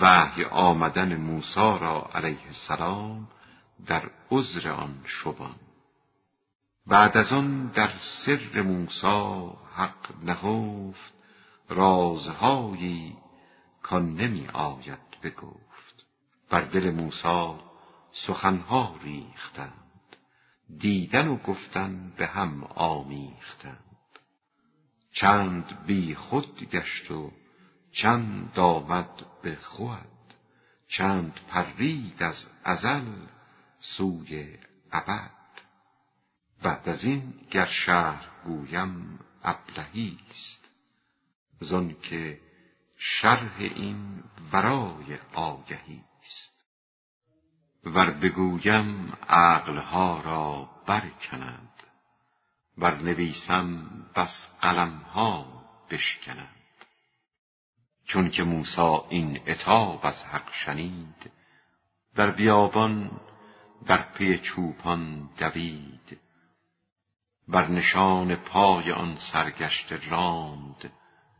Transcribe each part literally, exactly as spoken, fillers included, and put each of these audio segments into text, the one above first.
وحی آمدن موسی را علیه السلام در عذر آن شبان. بعد از آن در سر موسی حق نهفت، رازهایی کان نمی آید بگفت. بر دل موسی سخنها ریختند، دیدن و گفتن به هم آمیختند. چند بی خود گشت و چند آمد به خود، چند پرید از ازل سوی ابد. بعد از این گر شرح گویم ابلهی است، زان که شرح این ورای آگهی است. ور بگویم عقلها را برکنند، ور نویسم بس قلمها بشکنند. چون که موسی این عتاب از حق شنید، در بیابان در پی چوپان دوید. بر نشان پای آن سرگشته راند،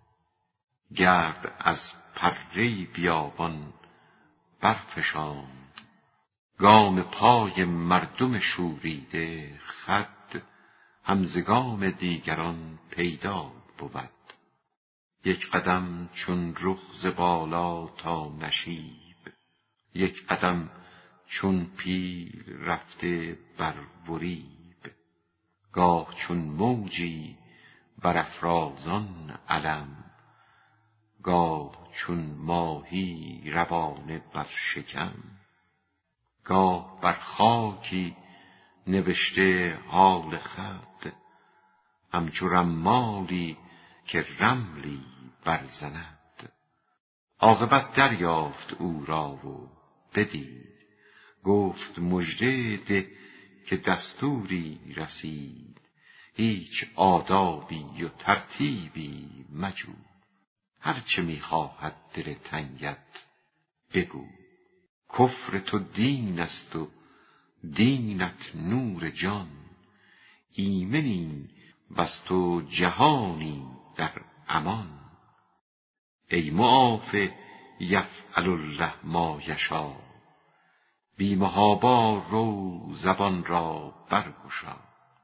گرد از پره بیابان برفشاند. گام پای مردم شوریده خود، همزگام دیگران پیدا بود. یک قدم چون رخ ز بالا تا نشیب، یک قدم چون پیل رفته بر وریب. گاه چون موجی بر افرازان علم، گاه چون ماهی روانه بر شکم. گاه بر خاکی نوشته حال خود، همچو رمالی که رملی برزند. عاقبت دریافت او را و بدید، گفت مژده ده که دستوری رسید. هیچ آدابی و ترتیبی مجو، هرچه میخواهد دل تنگت بگو. کفر تو دین است و دینت نور جان، ایمنی بس تو جهانی در امان. ای معاف یفعل الله ما یشا، بی محابا رو زبان را برگشا.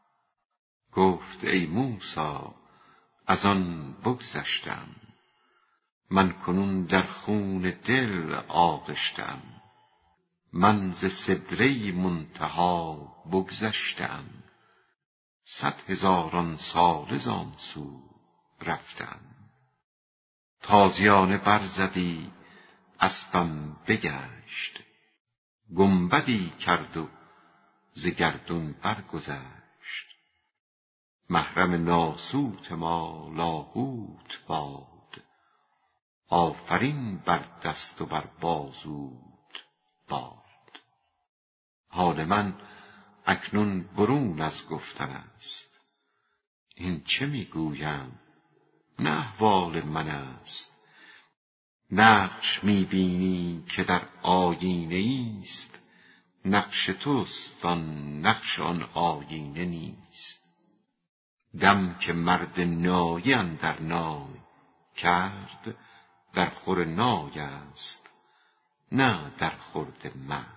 گفت ای موسی از آن بگذشتم، من کنون در خون دل آغشتم. من ز سدره منتهی بگذشتم، صد هزاران ساله زان سو رفتم. تازیانه برزدی اسبم بگشت، گنبدی کرد و ز گردون برگذشت. محرم ناسوت ما لاهوت باد، آفرین بر دست و بر بازوت باد. حال من اکنون برون از گفتن است، این چه میگویم نه احوال من است. نقش میبینی که در آیینه است، نقش توست آن نقش آن آیینه نیست. دم که مرد نایی اندر نای کرد، در خور نای است نه در خورد مرد.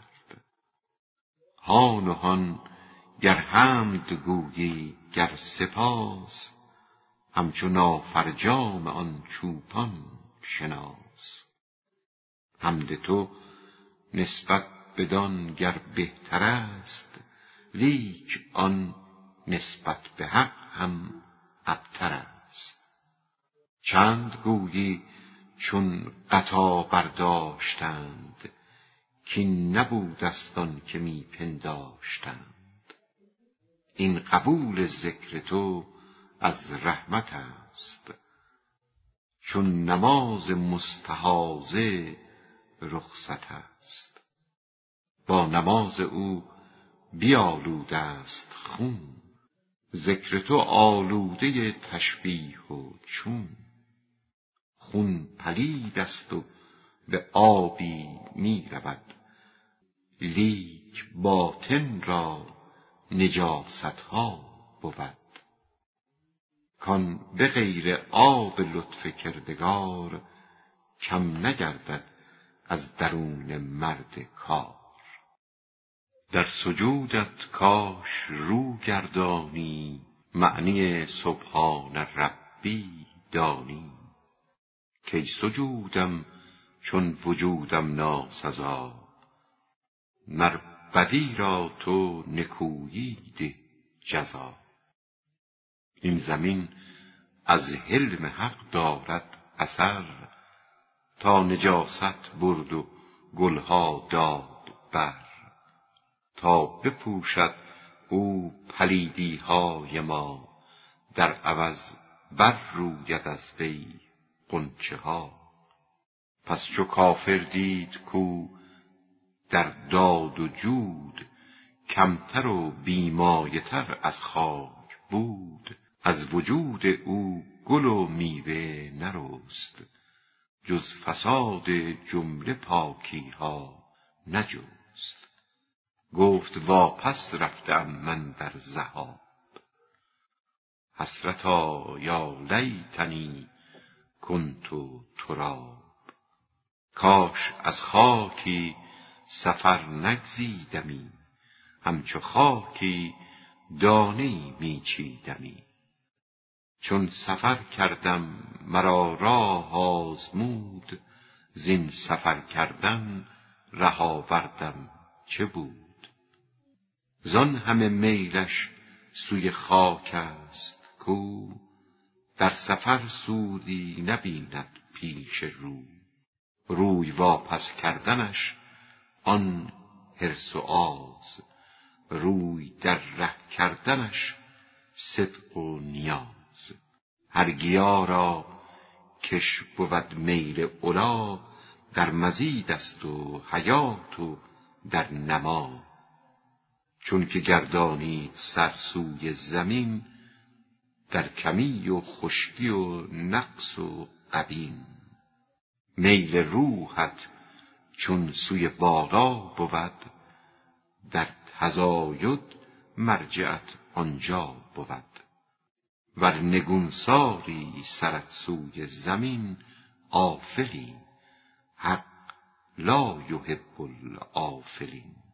هان و هان گر حمد گویی گر سپاس، همچو نافرجام آن چوپان شناس. حمد تو نسبت بدان گر بهتر است، لیک آن نسبت به حق هم ابتر است. چند گویی چون غطا برداشتند، کین نبود است آن که می پنداشتند. این قبول ذکر تو از رحمت است، چون نماز مستحاضه رخصت است. با نماز او بیالوده است خون، ذکر تو آلوده تشبیه و چون. خون پلید است و به آبی می رود، لیک باطن را نجاست ها بود. کان به غیر آب لطف کردگار، کم نگردد از درون مرد کار. در سجودت کاش رو گردانی، معنی سبحان ربی دانی. کی سجودم چون وجودم ناسزا، مر بدی را تو نکویی ده جزا. این زمین از حلم حق دارد اثر، تا نجاست برد و گلها داد بر. تا بپوشد او پلیدی های ما، در عوض بر روید از وی غنچه ها. پس چو کافر دید کو در داد و جود، کمتر و بیمایه تر از خاک بود. از وجود او گل و میوه نرست، جز فساد جمله پاکی ها نجست. گفت واپس رفتم من در ذهاب، حسرتا یا لیتنی کنت تراب. کاش از خاکی سفر نگزیدمی، همچو خاکی دانه می چیدمی. چون سفر کردم مرا راه آزمود، زین سفر کردن ره آوردم چه بود. زان همه میلش سوی خاک است کو، در سفر سودی نبیند پیش رو. روی واپس کردنش آن حرص و آز، روی در ره کردنش صدق و نیاز. هر گیا را کش بود میل علا، در مزید است و حیات و در نما. چون که گردانید سر سوی زمین، در کمی و خشکی و نقص و غبین. میل روحت چون سوی بالا بود، در تزاید مرجعت آنجا بود. ور نگونساری سرت سوی زمین، آفلی حق لا یحب الآفلین.